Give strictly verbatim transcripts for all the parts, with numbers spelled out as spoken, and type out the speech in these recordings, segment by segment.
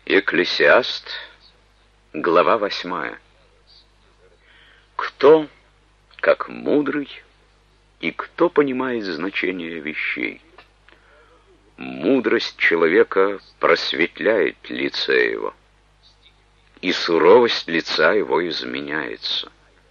Экклесиаст, глава восьмая. Кто, как мудрый, и кто понимает значение вещей? Мудрость человека просветляет лице его, и суровость лица его изменяется.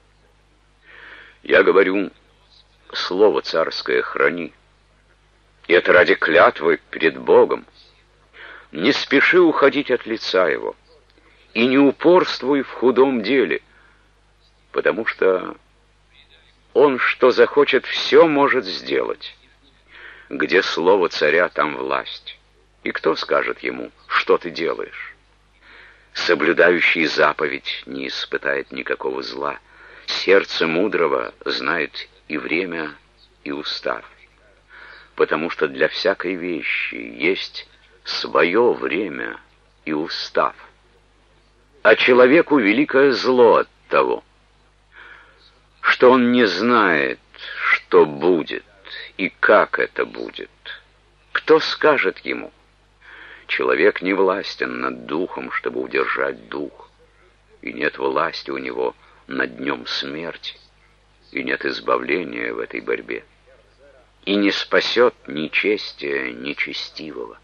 Я говорю, слово царское храни, и это ради клятвы перед Богом. Не спеши уходить от лица его, и не упорствуй в худом деле, потому что он, что захочет, все может сделать. Где слово царя, там власть. И кто скажет ему, что ты делаешь? Соблюдающий заповедь не испытает никакого зла. Сердце мудрого знает и время, и устав. Потому что для всякой вещи есть свое время и устав. А человеку великое зло от того, что он не знает, что будет и как это будет. Кто скажет ему? Человек не властен над духом, чтобы удержать дух, и нет власти у него над днем смерти, и нет избавления в этой борьбе, и не спасет ни честия, ни честивого.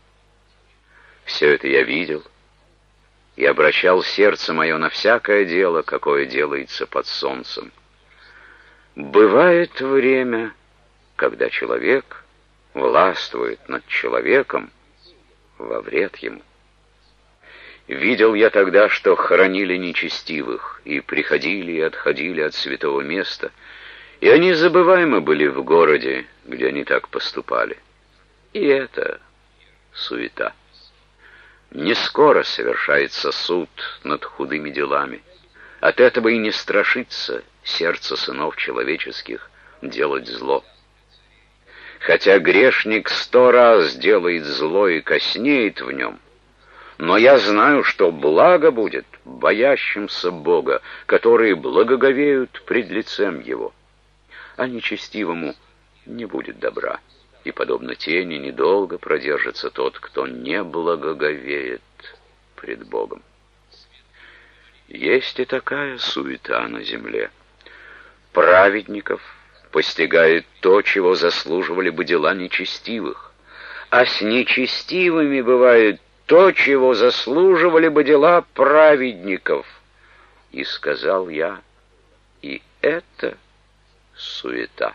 Все это я видел и обращал сердце мое на всякое дело, какое делается под солнцем. Бывает время, когда человек властвует над человеком во вред ему. Видел я тогда, что хоронили нечестивых, и приходили и отходили от святого места, и они забываемы были в городе, где они так поступали. И это суета. Не скоро совершается суд над худыми делами. От этого и не страшится сердце сынов человеческих делать зло. Хотя грешник сто раз делает зло и коснеет в нем, но я знаю, что благо будет боящимся Бога, которые благоговеют пред лицем Его, а нечестивому не будет добра. И, подобно тени, недолго продержится тот, кто не благоговеет пред Богом. Есть и такая суета на земле. Праведников постигает то, чего заслуживали бы дела нечестивых, а с нечестивыми бывает то, чего заслуживали бы дела праведников. И сказал я, и это суета.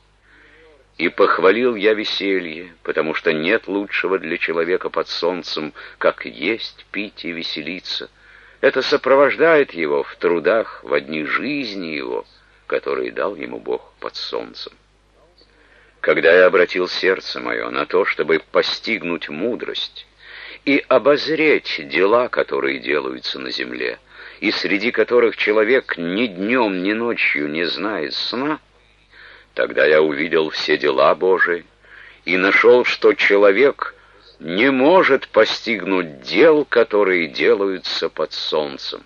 И похвалил я веселье, потому что нет лучшего для человека под солнцем, как есть, пить и веселиться. Это сопровождает его в трудах в дни жизни его, которые дал ему Бог под солнцем. Когда я обратил сердце мое на то, чтобы постигнуть мудрость и обозреть дела, которые делаются на земле, и среди которых человек ни днем, ни ночью не знает сна, тогда я увидел все дела Божии и нашел, что человек не может постигнуть дел, которые делаются под солнцем.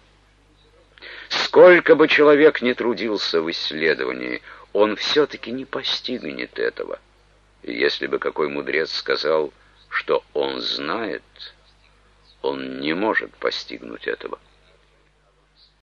Сколько бы человек ни трудился в исследовании, он все-таки не постигнет этого. И если бы какой мудрец сказал, что он знает, он не может постигнуть этого.